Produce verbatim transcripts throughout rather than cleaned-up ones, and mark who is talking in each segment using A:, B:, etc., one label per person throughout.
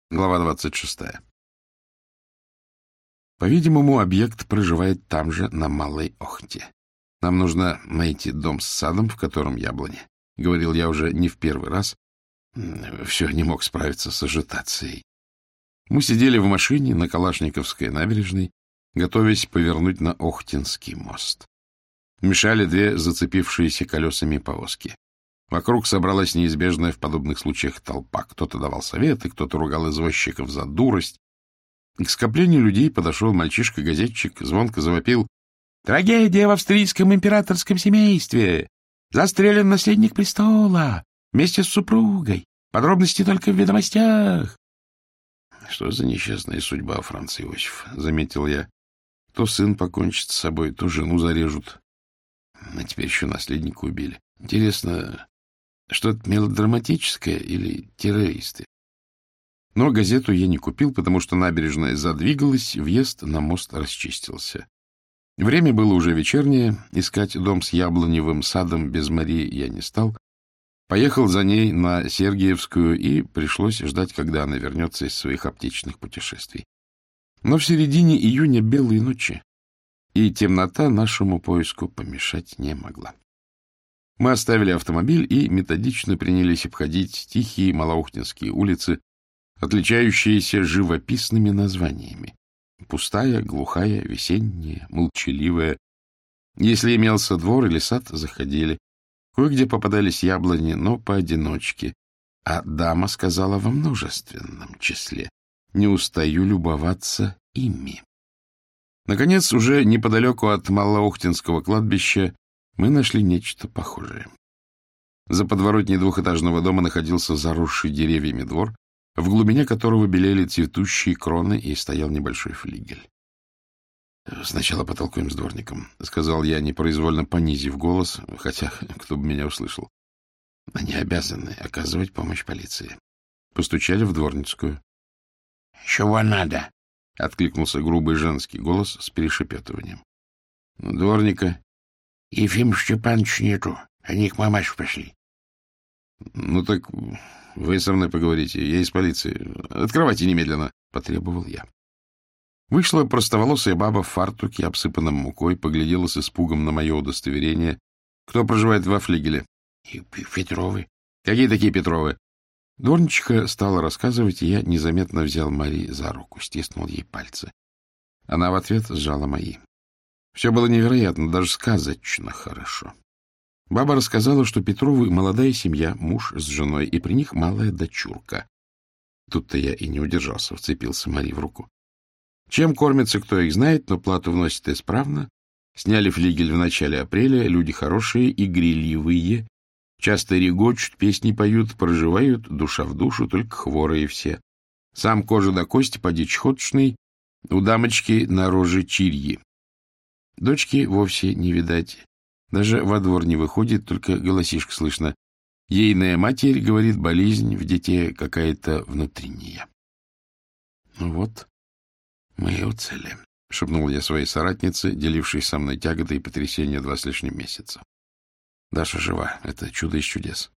A: Глава двадцать шестая. По-видимому, объект проживает там же, на Малой Охте. Нам нужно найти дом с садом, в котором яблони. Говорил я уже не в первый раз. Все не мог справиться с ажитацией. Мы сидели в машине на Калашниковской набережной, готовясь повернуть на Охтинский мост. Мешали две зацепившиеся колесами повозки. Вокруг собралась неизбежная в подобных случаях толпа. Кто-то давал советы, кто-то ругал извозчиков за дурость. И к скоплению людей подошел мальчишка-газетчик, звонко завопил: «Трагедия в австрийском императорском семействе! Застрелен наследник престола вместе с супругой! Подробности только в ведомостях!» «Что за несчастная судьба, Франц Иосиф?» — заметил я. «То сын покончит с собой, то жену зарежут. А теперь еще наследника убили. Интересно, что-то мелодраматическое или террористы?» Но газету я не купил, потому что набережная задвигалась, въезд на мост расчистился. Время было уже вечернее, искать дом с яблоневым садом без Марии я не стал. Поехал за ней на Сергиевскую, и пришлось ждать, когда она вернется из своих аптечных путешествий. Но в середине июня белые ночи, и темнота нашему поиску помешать не могла. Мы оставили автомобиль и методично принялись обходить тихие малоохтинские улицы, отличающиеся живописными названиями. Пустая, глухая, весенняя, молчаливая. Если имелся двор или сад, заходили. Кое-где попадались яблони, но поодиночке. А дама сказала во множественном числе: «Не устаю любоваться ими». Наконец, уже неподалеку от Малоохтинского кладбища мы нашли нечто похожее. За подворотней двухэтажного дома находился заросший деревьями двор, в глубине которого белели цветущие кроны, и стоял небольшой флигель. — Сначала потолкуем с дворником, — сказал я, непроизвольно понизив голос, хотя кто бы меня услышал. Они обязаны оказывать помощь полиции. Постучали в дворницкую. — Чего надо? — откликнулся грубый женский голос с перешепетыванием. — Дворника. — Ефим Степанович нету. Они к мамаше пошли. — Ну так вы со мной поговорите. Я из полиции. Открывайте немедленно, — потребовал я. Вышла простоволосая баба в фартуке, обсыпанном мукой, поглядела с испугом на мое удостоверение. — Кто проживает во флигеле? — Петровы. — Какие такие Петровы? Дворничиха стала рассказывать, и я незаметно взял Мари за руку, стиснул ей пальцы. Она в ответ сжала мои. Все было невероятно, даже сказочно хорошо. Баба рассказала, что Петровы — молодая семья, муж с женой, и при них малая дочурка. Тут-то я и не удержался, вцепился Мари в руку. Чем кормятся, кто их знает, но плату вносят исправно. Сняли флигель в начале апреля, люди хорошие, игриливые, часто регочут, песни поют, проживают душа в душу, только хворые все. Сам кожа до кости, поди чхотшный, у дамочки на роже чирьи. Дочки вовсе не видать. Даже во двор не выходит, только голосишка слышно. Ейная матерь, говорит, болезнь в детей какая-то внутренняя. — Ну вот, мы и уцелели, — шепнул я своей соратнице, делившей со мной тяготы и потрясения два с лишним месяца. Даша жива. Это чудо из чудес.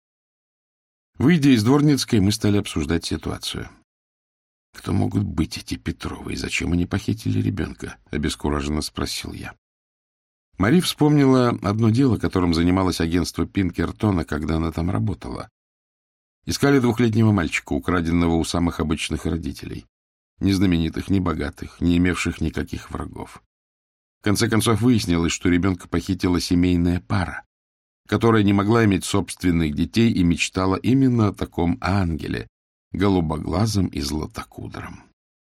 A: Выйдя из Дворницкой, мы стали обсуждать ситуацию. Кто могут быть эти Петровы и зачем они похитили ребенка? — обескураженно спросил я. Мари вспомнила одно дело, которым занималось агентство Пинкертона, когда она там работала. Искали двухлетнего мальчика, украденного у самых обычных родителей. Ни знаменитых, ни богатых, не имевших никаких врагов. В конце концов выяснилось, что ребенка похитила семейная пара, которая не могла иметь собственных детей и мечтала именно о таком ангеле, голубоглазом и златокудром.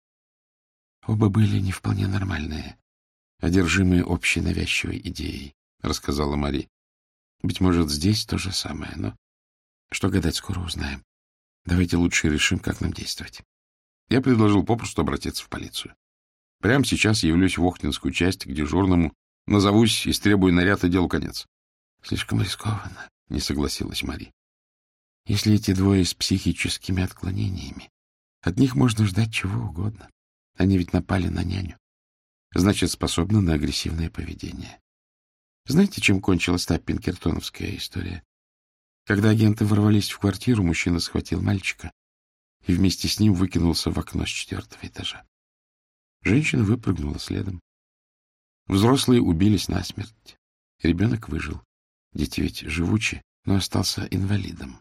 A: Оба были не вполне нормальные, одержимые общей навязчивой идеей, — рассказала Мари. Быть может, здесь то же самое, но что гадать, скоро узнаем. Давайте лучше решим, как нам действовать. Я предложил попросту обратиться в полицию. Прямо сейчас явлюсь в Охтинскую часть к дежурному, назовусь, истребую наряд, и делу конец. — Слишком рискованно, — не согласилась Мари. — Если эти двое с психическими отклонениями, от них можно ждать чего угодно. Они ведь напали на няню. Значит, способны на агрессивное поведение. Знаете, чем кончилась та пинкертоновская история? Когда агенты ворвались в квартиру, мужчина схватил мальчика и вместе с ним выкинулся в окно с четвертого этажа. Женщина выпрыгнула следом. Взрослые убились насмерть. Ребенок выжил. Дети ведь живучи, но остался инвалидом.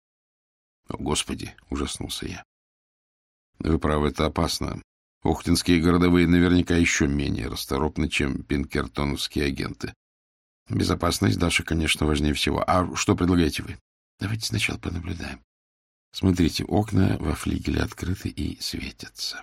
A: — О, Господи! — ужаснулся я. — Вы правы, это опасно. Охтинские городовые наверняка еще менее расторопны, чем пинкертоновские агенты. Безопасность Даши, конечно, важнее всего. А что предлагаете вы? Давайте сначала понаблюдаем. Смотрите, окна во флигеле открыты и светятся.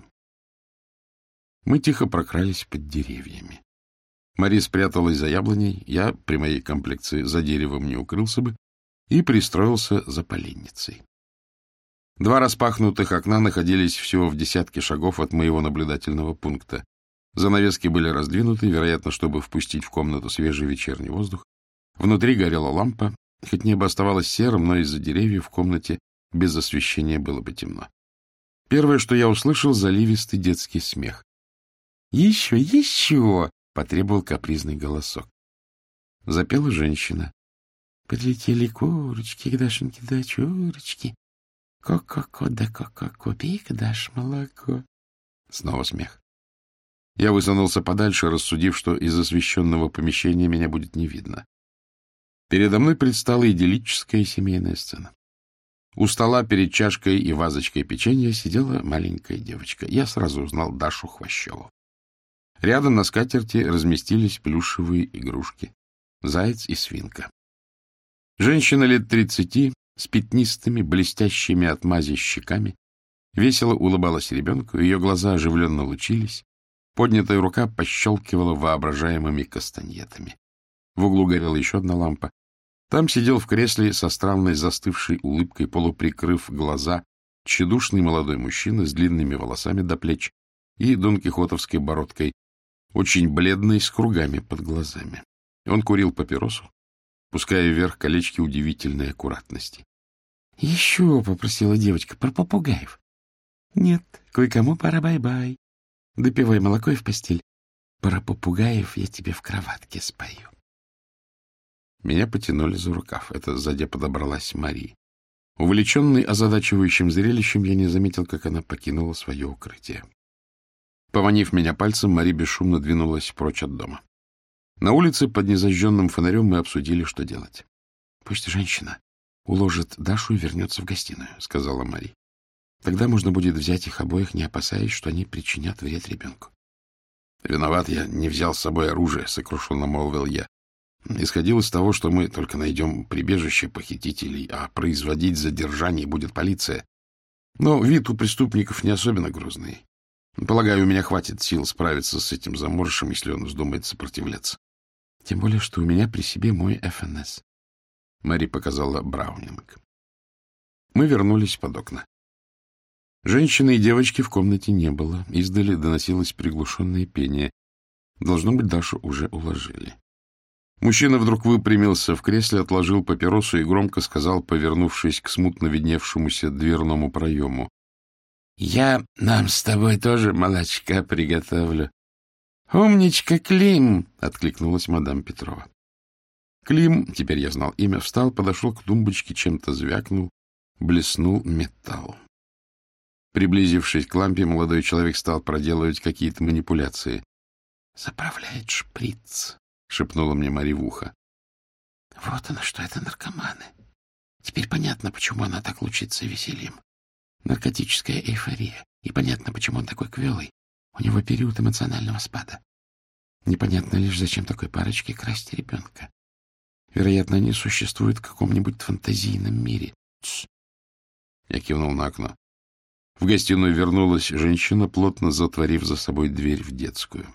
A: Мы тихо прокрались под деревьями. Мари спряталась за яблоней, я, при моей комплекции, за деревом не укрылся бы, и пристроился за поленницей. Два распахнутых окна находились всего в десятке шагов от моего наблюдательного пункта. Занавески были раздвинуты, вероятно, чтобы впустить в комнату свежий вечерний воздух. Внутри горела лампа, хоть небо оставалось серым, но из-за деревьев в комнате без освещения было бы темно. Первое, что я услышал, — заливистый детский смех. «Еще, еще!» — потребовал капризный голосок. Запела женщина. «Подлетели курочки к Дашеньке дочурочки. Ко-ко-ко, да ко-ко-ко, пей-ка, дашь молоко». Снова смех. Я высунулся подальше, рассудив, что из освещенного помещения меня будет не видно. Передо мной предстала идиллическая семейная сцена. У стола перед чашкой и вазочкой печенья сидела маленькая девочка. Я сразу узнал Дашу Хвощеву. Рядом на скатерти разместились плюшевые игрушки — заяц и свинка. Женщина лет тридцати, с пятнистыми, блестящими от мази щеками, весело улыбалась ребенку, ее глаза оживленно лучились, поднятая рука пощелкивала воображаемыми кастаньетами. В углу горела еще одна лампа. Там сидел в кресле со странной застывшей улыбкой, полуприкрыв глаза, тщедушный молодой мужчина с длинными волосами до плеч и донкихотовской бородкой, очень бледный, с кругами под глазами. Он курил папиросу, пуская вверх колечки удивительной аккуратности. — Еще, — попросила девочка, — про попугаев. — Нет, кое-кому пора бай-бай. Допивай молоко и в постель. Про попугаев я тебе в кроватке спою. Меня потянули за рукав. Это сзади подобралась Мари. Увлеченный озадачивающим зрелищем, я не заметил, как она покинула свое укрытие. Поманив меня пальцем, Мари бесшумно двинулась прочь от дома. На улице под незажженным фонарем мы обсудили, что делать. — Пусть женщина уложит Дашу и вернется в гостиную, — сказала Мари. Тогда можно будет взять их обоих, не опасаясь, что они причинят вред ребенку. — Виноват, я не взял с собой оружие, — сокрушенно молвил я. Исходил из того, что мы только найдем прибежище похитителей, а производить задержание будет полиция. Но вид у преступников не особенно грозный. Полагаю, у меня хватит сил справиться с этим заморышем, если он вздумает сопротивляться. Тем более, что у меня при себе мой эф эн эс. Мари показала Браунинг. Мы вернулись под окна. Женщины и девочки в комнате не было. Издали доносилось приглушенное пение. Должно быть, Дашу уже уложили. Мужчина вдруг выпрямился в кресле, отложил папиросу и громко сказал, повернувшись к смутно видневшемуся дверному проему: — Я нам с тобой тоже молочка приготовлю. — Умничка, Клим! — откликнулась мадам Петрова. Клим, теперь я знал имя, встал, подошел к тумбочке, чем-то звякнул, блеснул металл. Приблизившись к лампе, молодой человек стал проделывать какие-то манипуляции. — Заправляет шприц, — шепнула мне Мари в ухо. — Вот оно что, это наркоманы. Теперь понятно, почему она так лучится весельем. Наркотическая эйфория. И понятно, почему он такой квелый. У него период эмоционального спада. Непонятно лишь, зачем такой парочке красть ребенка. Вероятно, они существуют в каком-нибудь фантазийном мире. Тс. Я кивнул на окно. В гостиную вернулась женщина, плотно затворив за собой дверь в детскую.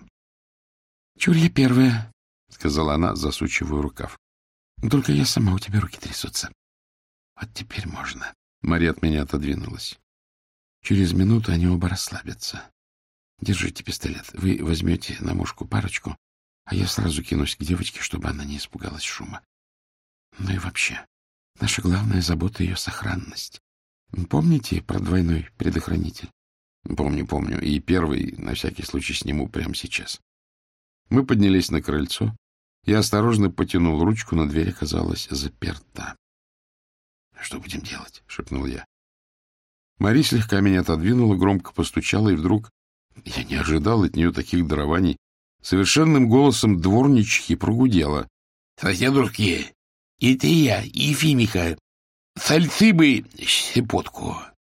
A: — Чур я первая, — сказала она, засучивая рукав. — Только я сама, у тебя руки трясутся. Вот теперь можно. Мария от меня отодвинулась. Через минуту они оба расслабятся. Держите пистолет. Вы возьмете на мушку парочку, а я сразу кинусь к девочке, чтобы она не испугалась шума. Ну и вообще, наша главная забота — ее сохранность. Помните про двойной предохранитель? Помню, помню. И первый, на всякий случай, сниму прямо сейчас. Мы поднялись на крыльцо. Я осторожно потянул ручку, но дверь оказалась заперта. — Что будем делать? — шепнул я. Мари слегка меня отодвинула, громко постучала, и вдруг, я не ожидал от нее таких дарований, совершенным голосом дворничьи прогудела: — Дедушки, это я, Ефимиха. Сальцы бы щепотку.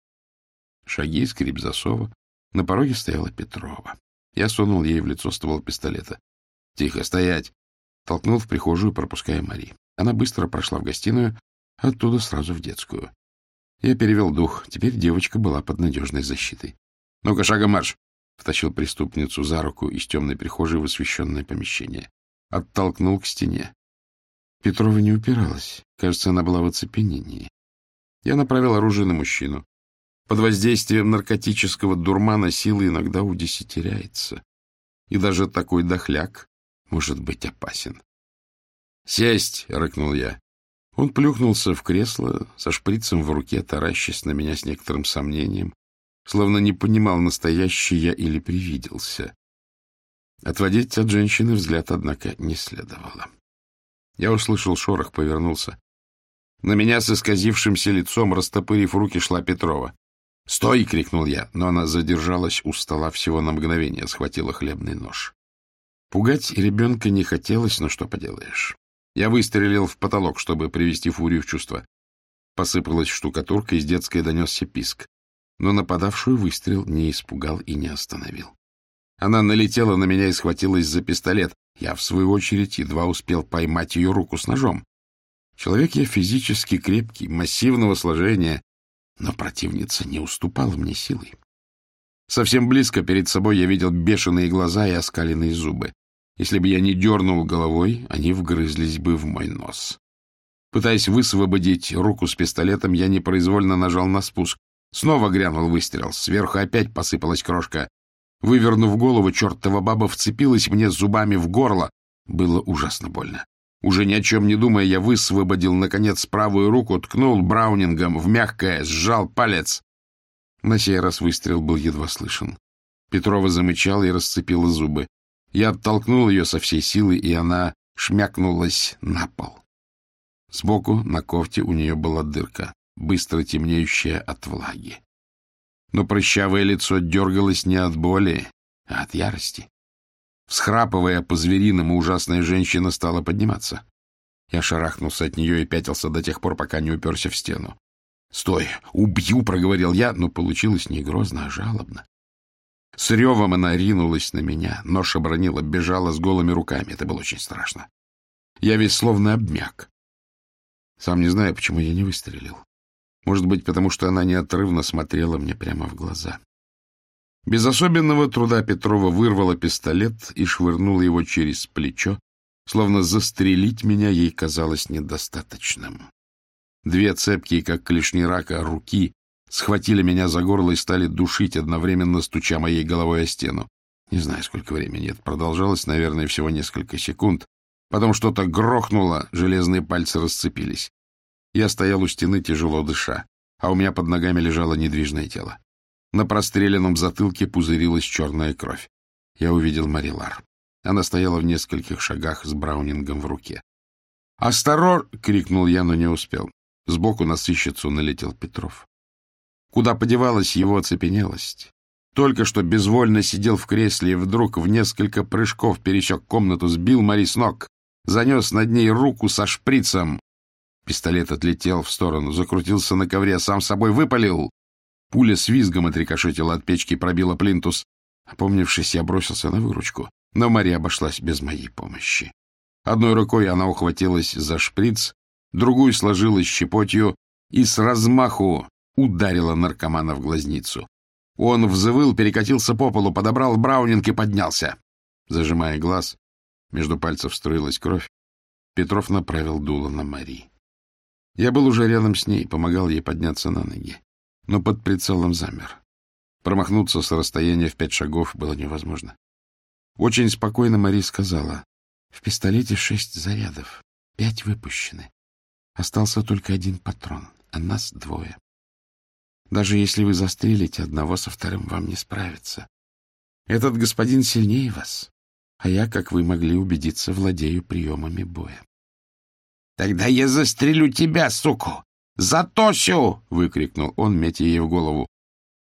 A: Шаги, скрип засова. На пороге стояла Петрова. Я сунул ей в лицо ствол пистолета. — Тихо, стоять! Толкнул в прихожую, пропуская Мари. Она быстро прошла в гостиную, оттуда сразу в детскую. Я перевел дух. Теперь девочка была под надежной защитой. — Ну-ка, шагом марш! — втащил преступницу за руку из темной прихожей в освещенное помещение. Оттолкнул к стене. Петрова не упиралась. Кажется, она была в оцепенении. Я направил оружие на мужчину. Под воздействием наркотического дурмана сила иногда удесятеряется. И даже такой дохляк может быть опасен. «Сесть!» — рыкнул я. Он плюхнулся в кресло со шприцем в руке, таращась на меня с некоторым сомнением, словно не понимал, настоящий я или привиделся. Отводить от женщины взгляд, однако, не следовало. Я услышал шорох, повернулся. На меня с исказившимся лицом, растопырив руки, шла Петрова. «Стой!» — крикнул я, но она задержалась у стола всего на мгновение, схватила хлебный нож. Пугать ребенка не хотелось, но что поделаешь. Я выстрелил в потолок, чтобы привести Фурию в чувство. Посыпалась штукатурка, из детской донесся писк. Но нападавшую выстрел не испугал и не остановил. Она налетела на меня и схватилась за пистолет. Я, в свою очередь, едва успел поймать ее руку с ножом. Человек я физически крепкий, массивного сложения, но противница не уступала мне силой. Совсем близко перед собой я видел бешеные глаза и оскаленные зубы. Если бы я не дернул головой, они вгрызлись бы в мой нос. Пытаясь высвободить руку с пистолетом, я непроизвольно нажал на спуск. Снова грянул выстрел. Сверху опять посыпалась крошка. Вывернув голову, чертова баба вцепилась мне зубами в горло. Было ужасно больно. Уже ни о чем не думая, я высвободил, наконец, правую руку, ткнул браунингом в мягкое, сжал палец. На сей раз выстрел был едва слышен. Петрова замычала и расцепила зубы. Я оттолкнул ее со всей силы, и она шмякнулась на пол. Сбоку на кофте у нее была дырка, быстро темнеющая от влаги. Но прыщавое лицо дергалось не от боли, а от ярости. Всхрапывая по-звериному, ужасная женщина стала подниматься. Я шарахнулся от нее и пятился до тех пор, пока не уперся в стену. «Стой! Убью!» — проговорил я, но получилось не грозно, а жалобно. С ревом она ринулась на меня, нож обронила, бежала с голыми руками. Это было очень страшно. Я весь словно обмяк. Сам не знаю, почему я не выстрелил. Может быть, потому что она неотрывно смотрела мне прямо в глаза. Без особенного труда Петрова вырвала пистолет и швырнула его через плечо, словно застрелить меня ей казалось недостаточным. Две цепкие, как клешни рака, руки схватили меня за горло и стали душить, одновременно стуча моей головой о стену. Не знаю, сколько времени это продолжалось, наверное, всего несколько секунд. Потом что-то грохнуло, железные пальцы расцепились. Я стоял у стены, тяжело дыша, а у меня под ногами лежало недвижное тело. На простреленном затылке пузырилась черная кровь. Я увидел Марилар. Она стояла в нескольких шагах с браунингом в руке. «Осторож!» — крикнул я, но не успел. Сбоку на сыщицу налетел Петров. Куда подевалась его оцепенелость? Только что безвольно сидел в кресле и вдруг в несколько прыжков пересек комнату, сбил Мари с ног, занес над ней руку со шприцем. Пистолет отлетел в сторону, закрутился на ковре, сам собой выпалил. Пуля с визгом отрикошетила от печки, пробила плинтус. Опомнившись, я бросился на выручку, но Мари обошлась без моей помощи. Одной рукой она ухватилась за шприц, другую сложила щепотью и с размаху ударила наркомана в глазницу. Он взвыл, перекатился по полу, подобрал браунинг и поднялся. Зажимая глаз, между пальцев струилась кровь. Петров направил дуло на Мари. Я был уже рядом с ней, помогал ей подняться на ноги, но под прицелом замер. Промахнуться с расстояния в пять шагов было невозможно. Очень спокойно Мари сказала: «В пистолете шесть зарядов, пять выпущены. Остался только один патрон, а нас двое. Даже если вы застрелите одного, со вторым вам не справиться. Этот господин сильнее вас, а я, как вы могли убедиться, владею приемами боя». «Тогда я застрелю тебя, суку! За Тосю!» — выкрикнул он, метя ей в голову.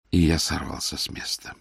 A: и я сорвался с места.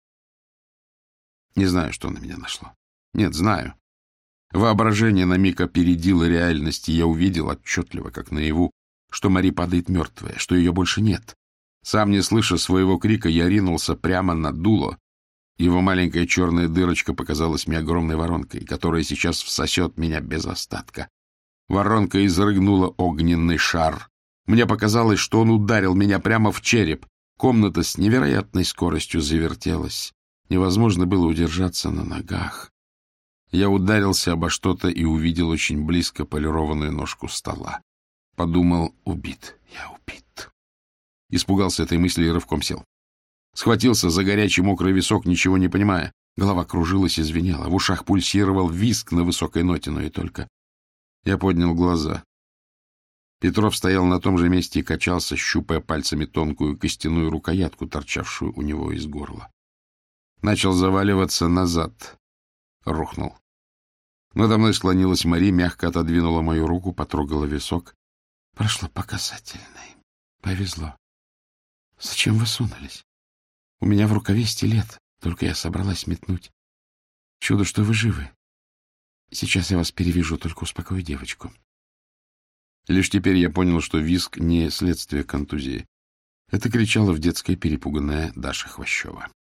A: Не знаю, что на меня нашло. Нет, знаю. Воображение на миг опередило реальность, и я увидел отчетливо, как наяву, что Мари падает мертвая, что ее больше нет. Сам не слыша своего крика, я ринулся прямо на дуло. Его маленькая черная дырочка показалась мне огромной воронкой, которая сейчас всосет меня без остатка. Воронка изрыгнула огненный шар. Мне показалось, что он ударил меня прямо в череп. Комната с невероятной скоростью завертелась. Невозможно было удержаться на ногах. Я ударился обо что-то и увидел очень близко полированную ножку стола. Подумал: убит, я убит. Испугался этой мысли и рывком сел. Схватился за горячий мокрый висок, ничего не понимая. Голова кружилась и звенела. В ушах пульсировал визг на высокой ноте, но и только. Я поднял глаза. Петров стоял на том же месте и качался, щупая пальцами тонкую костяную рукоятку, торчавшую у него из горла. Начал заваливаться назад. Рухнул. Надо мной склонилась Мари, мягко отодвинула мою руку, потрогала висок. Прошло по касательной. Повезло. Зачем вы сунулись? У меня в рукаве стилет, только я собралась метнуть. Чудо, что вы живы. Сейчас я вас перевяжу, только успокою девочку. Лишь теперь я понял, что визг не следствие контузии. Это кричала в детской перепуганная Даша Хвощева.